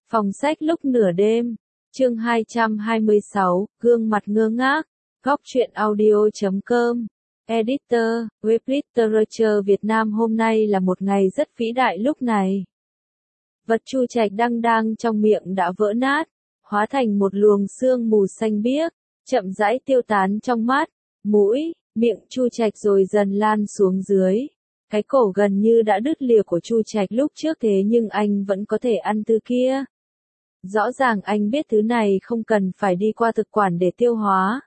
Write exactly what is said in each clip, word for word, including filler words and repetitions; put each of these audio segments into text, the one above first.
Phòng sách lúc nửa đêm, chương hai trăm hai mươi sáu, gương mặt ngơ ngác, góc truyện audio chấm com, editor, web literature Việt Nam. Hôm nay là một ngày rất vĩ đại lúc này. Vật Chu Trạch đang đang trong miệng đã vỡ nát, hóa thành một luồng sương mù xanh biếc, chậm rãi tiêu tán trong mắt, mũi, miệng Chu Trạch rồi dần lan xuống dưới. Cái cổ gần như đã đứt lìa của Chu Trạch lúc trước, thế nhưng anh vẫn có thể ăn thứ kia. Rõ ràng anh biết thứ này không cần phải đi qua thực quản để tiêu hóa.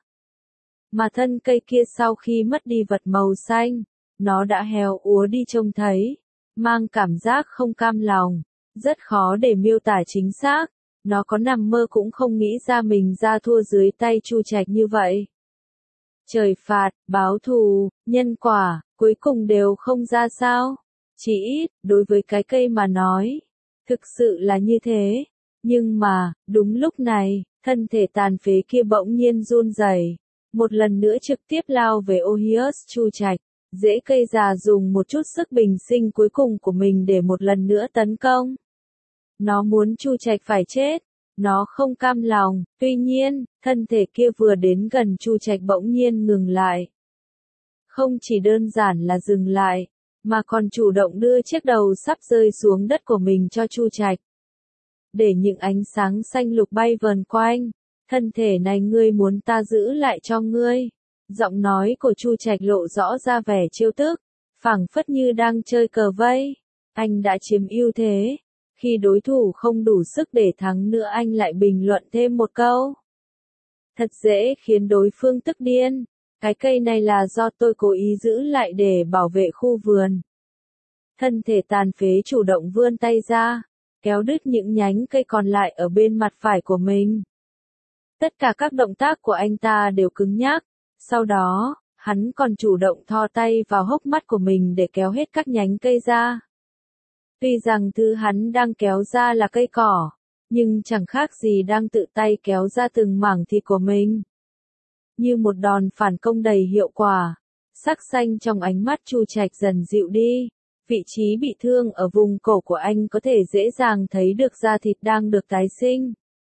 Mà thân cây kia sau khi mất đi vật màu xanh, nó đã héo úa đi trông thấy, mang cảm giác không cam lòng, rất khó để miêu tả chính xác. Nó có nằm mơ cũng không nghĩ ra mình ra thua dưới tay Chu Trạch như vậy. Trời phạt, báo thù, nhân quả, cuối cùng đều không ra sao. Chỉ ít, đối với cái cây mà nói, thực sự là như thế. Nhưng mà, đúng lúc này, thân thể tàn phế kia bỗng nhiên run rẩy, một lần nữa trực tiếp lao về Ohius Chu Trạch. Rễ cây già dùng một chút sức bình sinh cuối cùng của mình để một lần nữa tấn công. Nó muốn Chu Trạch phải chết. Nó không cam lòng, tuy nhiên, thân thể kia vừa đến gần Chu Trạch bỗng nhiên ngừng lại. Không chỉ đơn giản là dừng lại, mà còn chủ động đưa chiếc đầu sắp rơi xuống đất của mình cho Chu Trạch. Để những ánh sáng xanh lục bay vờn quanh, thân thể này ngươi muốn ta giữ lại cho ngươi. Giọng nói của Chu Trạch lộ rõ ra vẻ trêu tức, phảng phất như đang chơi cờ vây. Anh đã chiếm ưu thế. Khi đối thủ không đủ sức để thắng nữa, anh lại bình luận thêm một câu. Thật dễ khiến đối phương tức điên. Cái cây này là do tôi cố ý giữ lại để bảo vệ khu vườn. Thân thể tàn phế chủ động vươn tay ra, kéo đứt những nhánh cây còn lại ở bên mặt phải của mình. Tất cả các động tác của anh ta đều cứng nhắc. Sau đó, hắn còn chủ động thò tay vào hốc mắt của mình để kéo hết các nhánh cây ra. Tuy rằng thứ hắn đang kéo ra là cây cỏ, nhưng chẳng khác gì đang tự tay kéo ra từng mảng thịt của mình. Như một đòn phản công đầy hiệu quả, sắc xanh trong ánh mắt Chu Trạch dần dịu đi. Vị trí bị thương ở vùng cổ của anh có thể dễ dàng thấy được da thịt đang được tái sinh.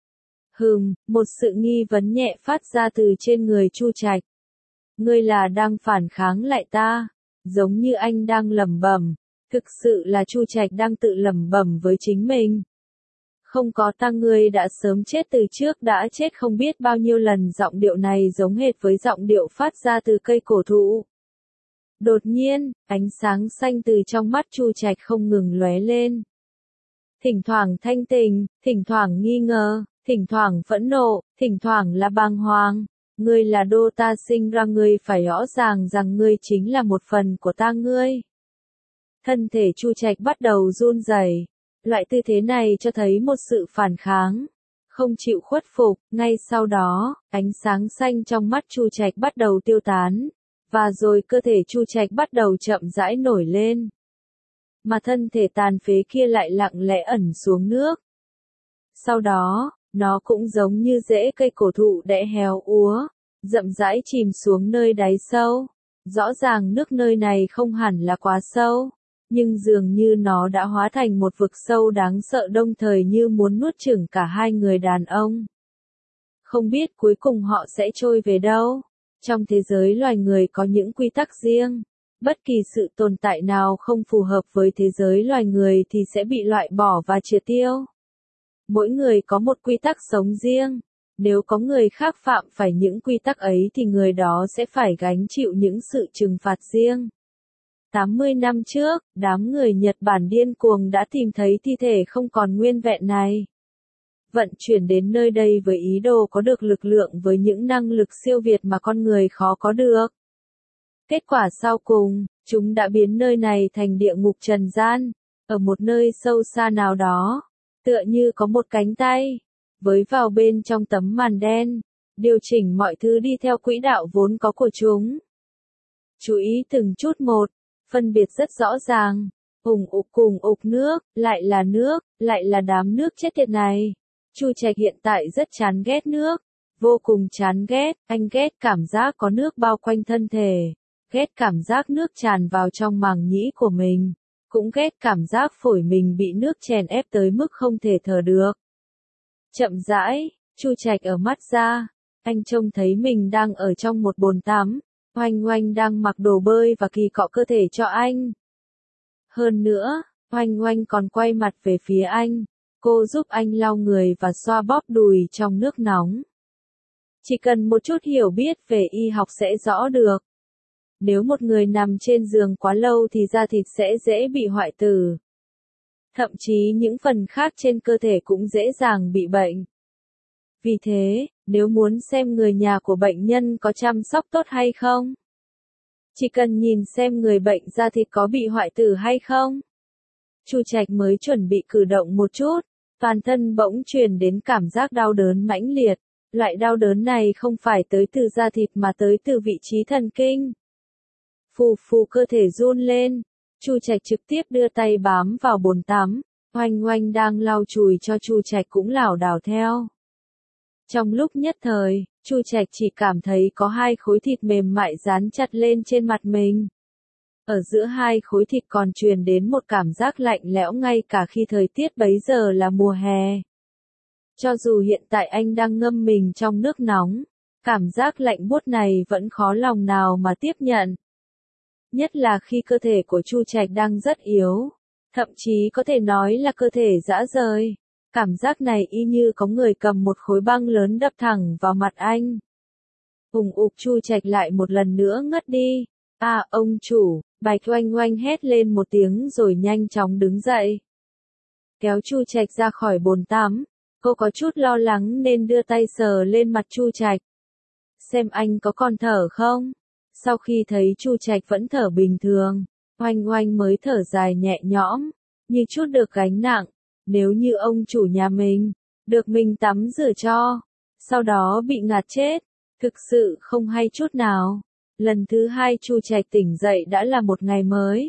Hừm, một sự nghi vấn nhẹ phát ra từ trên người Chu Trạch. Ngươi là đang phản kháng lại ta, giống như anh đang lẩm bẩm. Thực sự là Chu Trạch đang tự lẩm bẩm với chính mình. Không có ta ngươi đã sớm chết từ trước, đã chết không biết bao nhiêu lần. Giọng điệu này giống hệt với giọng điệu phát ra từ cây cổ thụ. Đột nhiên, ánh sáng xanh từ trong mắt Chu Trạch không ngừng lóe lên. Thỉnh thoảng thanh tình, thỉnh thoảng nghi ngờ, thỉnh thoảng phẫn nộ, thỉnh thoảng là bàng hoàng. Ngươi là đô ta sinh ra, ngươi phải rõ ràng rằng ngươi chính là một phần của ta ngươi. Thân thể Chu Trạch bắt đầu run rẩy. Loại tư thế này cho thấy một sự phản kháng, không chịu khuất phục. Ngay sau đó, ánh sáng xanh trong mắt Chu Trạch bắt đầu tiêu tán, và rồi cơ thể Chu Trạch bắt đầu chậm rãi nổi lên. Mà thân thể tàn phế kia lại lặng lẽ ẩn xuống nước. Sau đó, nó cũng giống như rễ cây cổ thụ đã héo úa, chậm rãi chìm xuống nơi đáy sâu. Rõ ràng nước nơi này không hẳn là quá sâu, nhưng dường như nó đã hóa thành một vực sâu đáng sợ, đồng thời như muốn nuốt chửng cả hai người đàn ông. Không biết cuối cùng họ sẽ trôi về đâu. Trong thế giới loài người có những quy tắc riêng. Bất kỳ sự tồn tại nào không phù hợp với thế giới loài người thì sẽ bị loại bỏ và triệt tiêu. Mỗi người có một quy tắc sống riêng. Nếu có người khác phạm phải những quy tắc ấy thì người đó sẽ phải gánh chịu những sự trừng phạt riêng. tám mươi năm trước, đám người Nhật Bản điên cuồng đã tìm thấy thi thể không còn nguyên vẹn này. Vận chuyển đến nơi đây với ý đồ có được lực lượng với những năng lực siêu việt mà con người khó có được. Kết quả sau cùng, chúng đã biến nơi này thành địa ngục trần gian. Ở một nơi sâu xa nào đó, tựa như có một cánh tay, với vào bên trong tấm màn đen, điều chỉnh mọi thứ đi theo quỹ đạo vốn có của chúng. Chú ý từng chút một. Phân biệt rất rõ ràng, ủng ục cùng ục nước, lại là nước, lại là đám nước chết tiệt này. Chu Trạch hiện tại rất chán ghét nước, vô cùng chán ghét, anh ghét cảm giác có nước bao quanh thân thể, ghét cảm giác nước tràn vào trong màng nhĩ của mình, cũng ghét cảm giác phổi mình bị nước chèn ép tới mức không thể thở được. Chậm rãi, Chu Trạch ở mắt ra, anh trông thấy mình đang ở trong một bồn tắm, Oanh Oanh đang mặc đồ bơi và kỳ cọ cơ thể cho anh. Hơn nữa, Oanh Oanh còn quay mặt về phía anh, cô giúp anh lau người và xoa bóp đùi trong nước nóng. Chỉ cần một chút hiểu biết về y học sẽ rõ được. Nếu một người nằm trên giường quá lâu thì da thịt sẽ dễ bị hoại tử. Thậm chí những phần khác trên cơ thể cũng dễ dàng bị bệnh. Vì thế, nếu muốn xem người nhà của bệnh nhân có chăm sóc tốt hay không, chỉ cần nhìn xem người bệnh da thịt có bị hoại tử hay không. Chu Trạch mới chuẩn bị cử động một chút, toàn thân bỗng truyền đến cảm giác đau đớn mãnh liệt. Loại đau đớn này không phải tới từ da thịt mà tới từ vị trí thần kinh. Phù phù cơ thể run lên, Chu Trạch trực tiếp đưa tay bám vào bồn tắm, Oanh Oanh đang lau chùi cho Chu Trạch cũng lảo đảo theo. Trong lúc nhất thời, Chu Trạch chỉ cảm thấy có hai khối thịt mềm mại dán chặt lên trên mặt mình. Ở giữa hai khối thịt còn truyền đến một cảm giác lạnh lẽo ngay cả khi thời tiết bấy giờ là mùa hè. Cho dù hiện tại anh đang ngâm mình trong nước nóng, cảm giác lạnh buốt này vẫn khó lòng nào mà tiếp nhận. Nhất là khi cơ thể của Chu Trạch đang rất yếu, thậm chí có thể nói là cơ thể rã rời. Cảm giác này y như có người cầm một khối băng lớn đập thẳng vào mặt anh. Ùng ục Chu Trạch lại một lần nữa ngất đi. À ông chủ, Bạch Oanh Oanh hét lên một tiếng rồi nhanh chóng đứng dậy. Kéo Chu Trạch ra khỏi bồn tắm. Cô có chút lo lắng nên đưa tay sờ lên mặt Chu Trạch. Xem anh có còn thở không? Sau khi thấy Chu Trạch vẫn thở bình thường, Oanh Oanh mới thở dài nhẹ nhõm, như chút được gánh nặng. Nếu như ông chủ nhà mình, được mình tắm rửa cho, sau đó bị ngạt chết, thực sự không hay chút nào. Lần thứ hai Chu Trạch tỉnh dậy đã là một ngày mới.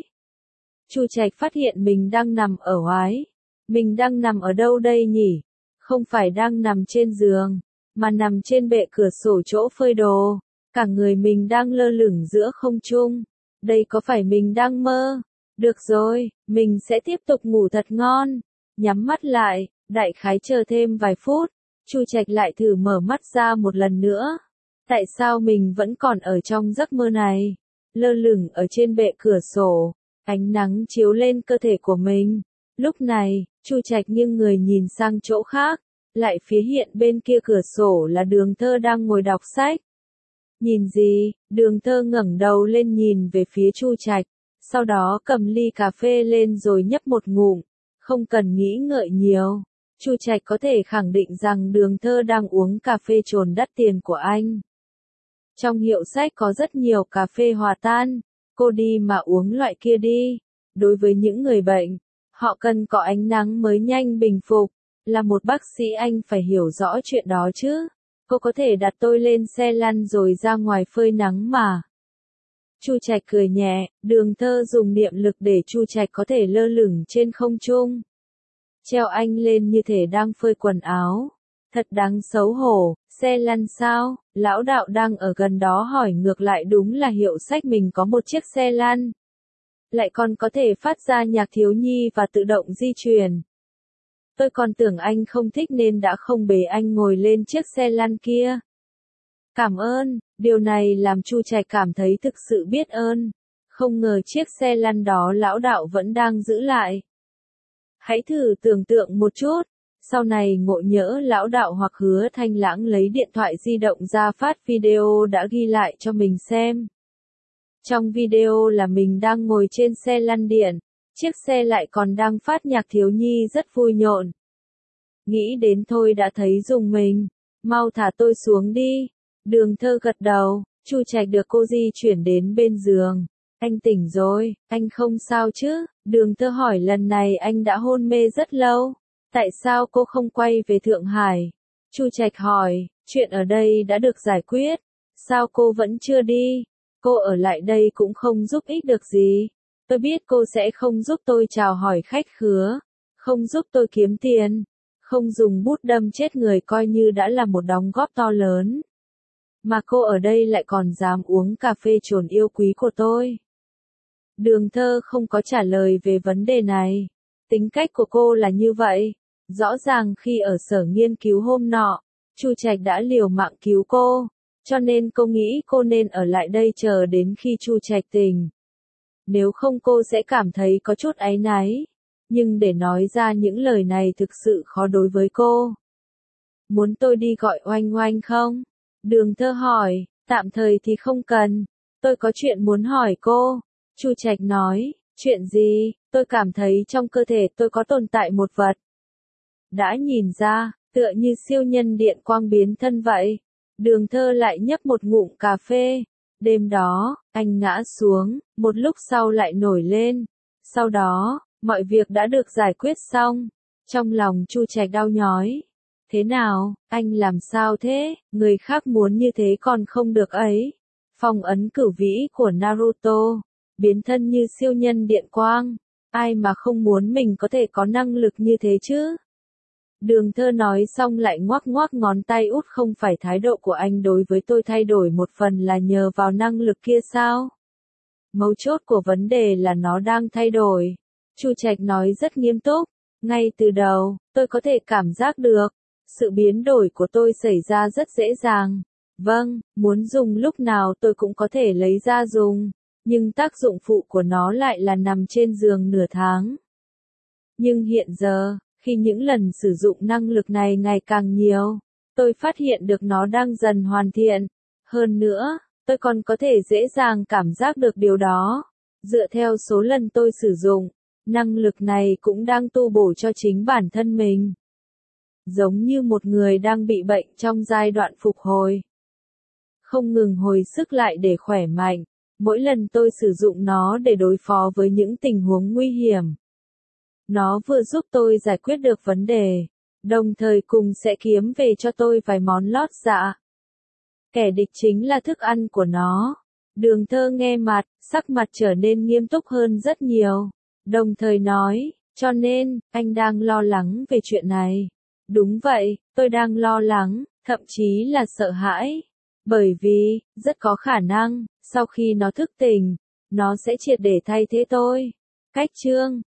Chu Trạch phát hiện mình đang nằm ở oái. Mình đang nằm ở đâu đây nhỉ? Không phải đang nằm trên giường, mà nằm trên bệ cửa sổ chỗ phơi đồ. Cả người mình đang lơ lửng giữa không trung. Đây có phải mình đang mơ? Được rồi, mình sẽ tiếp tục ngủ thật ngon. Nhắm mắt lại, đại khái chờ thêm vài phút. Chu Trạch lại thử mở mắt ra một lần nữa. Tại sao mình vẫn còn ở trong giấc mơ này? Lơ lửng ở trên bệ cửa sổ, ánh nắng chiếu lên cơ thể của mình. Lúc này, Chu Trạch nghiêng người nhìn sang chỗ khác, lại phía hiện bên kia cửa sổ là Đường Thơ đang ngồi đọc sách. Nhìn gì? Đường Thơ ngẩng đầu lên nhìn về phía Chu Trạch, sau đó cầm ly cà phê lên rồi nhấp một ngụm, không cần nghĩ ngợi nhiều. Chu Trạch có thể khẳng định rằng Đường Thơ đang uống cà phê trồn đắt tiền của anh. Trong hiệu sách có rất nhiều cà phê hòa tan, cô đi mà uống loại kia đi. Đối với những người bệnh, họ cần có ánh nắng mới nhanh bình phục. Là một bác sĩ anh phải hiểu rõ chuyện đó chứ. Cô có thể đặt tôi lên xe lăn rồi ra ngoài phơi nắng mà. Chu Trạch cười nhẹ, Đường Thơ dùng niệm lực để Chu Trạch có thể lơ lửng trên không trung. Treo anh lên như thể đang phơi quần áo. Thật đáng xấu hổ, xe lăn sao? Lão đạo đang ở gần đó hỏi ngược lại, đúng là hiệu sách mình có một chiếc xe lăn. Lại còn có thể phát ra nhạc thiếu nhi và tự động di chuyển. Tôi còn tưởng anh không thích nên đã không bế anh ngồi lên chiếc xe lăn kia. Cảm ơn, điều này làm Chu Trạch cảm thấy thực sự biết ơn. Không ngờ chiếc xe lăn đó lão đạo vẫn đang giữ lại. Hãy thử tưởng tượng một chút, sau này ngộ nhỡ lão đạo hoặc Hứa Thanh Lãng lấy điện thoại di động ra phát video đã ghi lại cho mình xem. Trong video là mình đang ngồi trên xe lăn điện, chiếc xe lại còn đang phát nhạc thiếu nhi rất vui nhộn. Nghĩ đến thôi đã thấy rùng mình, mau thả tôi xuống đi. Đường Thơ gật đầu, Chu Trạch được cô di chuyển đến bên giường. Anh tỉnh rồi, anh không sao chứ? Đường Thơ hỏi, lần này anh đã hôn mê rất lâu. Tại sao cô không quay về Thượng Hải? Chu Trạch hỏi, chuyện ở đây đã được giải quyết. Sao cô vẫn chưa đi? Cô ở lại đây cũng không giúp ích được gì. Tôi biết cô sẽ không giúp tôi chào hỏi khách khứa, không giúp tôi kiếm tiền, không dùng bút đâm chết người coi như đã là một đóng góp to lớn. Mà cô ở đây lại còn dám uống cà phê trồn yêu quý của tôi. Đường Thơ không có trả lời về vấn đề này. Tính cách của cô là như vậy. Rõ ràng khi ở sở nghiên cứu hôm nọ, Chu Trạch đã liều mạng cứu cô, cho nên cô nghĩ cô nên ở lại đây chờ đến khi Chu Trạch tỉnh. Nếu không cô sẽ cảm thấy có chút áy náy, nhưng để nói ra những lời này thực sự khó đối với cô. Muốn tôi đi gọi Oanh Oanh không? Đường Thơ hỏi, tạm thời thì không cần, tôi có chuyện muốn hỏi cô. Chu Trạch nói, chuyện gì? Tôi cảm thấy trong cơ thể tôi có tồn tại một vật. Đã nhìn ra, tựa như siêu nhân điện quang biến thân vậy. Đường Thơ lại nhấp một ngụm cà phê. Đêm đó, anh ngã xuống, một lúc sau lại nổi lên. Sau đó, mọi việc đã được giải quyết xong. Trong lòng Chu Trạch đau nhói. Thế nào, anh làm sao thế? Người khác muốn như thế còn không được ấy. Phong ấn cửu vĩ của Naruto, biến thân như siêu nhân điện quang. Ai mà không muốn mình có thể có năng lực như thế chứ? Đường Thơ nói xong lại ngoắc ngoắc ngón tay út, không phải thái độ của anh đối với tôi thay đổi một phần là nhờ vào năng lực kia sao? Mấu chốt của vấn đề là nó đang thay đổi. Chu Trạch nói rất nghiêm túc. Ngay từ đầu, tôi có thể cảm giác được. Sự biến đổi của tôi xảy ra rất dễ dàng. Vâng, muốn dùng lúc nào tôi cũng có thể lấy ra dùng. Nhưng tác dụng phụ của nó lại là nằm trên giường nửa tháng. Nhưng hiện giờ, khi những lần sử dụng năng lực này ngày càng nhiều, tôi phát hiện được nó đang dần hoàn thiện. Hơn nữa, tôi còn có thể dễ dàng cảm giác được điều đó. Dựa theo số lần tôi sử dụng, năng lực này cũng đang tu bổ cho chính bản thân mình. Giống như một người đang bị bệnh trong giai đoạn phục hồi. Không ngừng hồi sức lại để khỏe mạnh. Mỗi lần tôi sử dụng nó để đối phó với những tình huống nguy hiểm. Nó vừa giúp tôi giải quyết được vấn đề, đồng thời cùng sẽ kiếm về cho tôi vài món lót dạ. Kẻ địch chính là thức ăn của nó. Đường Thơ nghe mặt, sắc mặt trở nên nghiêm túc hơn rất nhiều. Đồng thời nói, cho nên, anh đang lo lắng về chuyện này. Đúng vậy, tôi đang lo lắng, thậm chí là sợ hãi. Bởi vì, rất có khả năng, sau khi nó thức tỉnh, nó sẽ triệt để thay thế tôi. Cách chương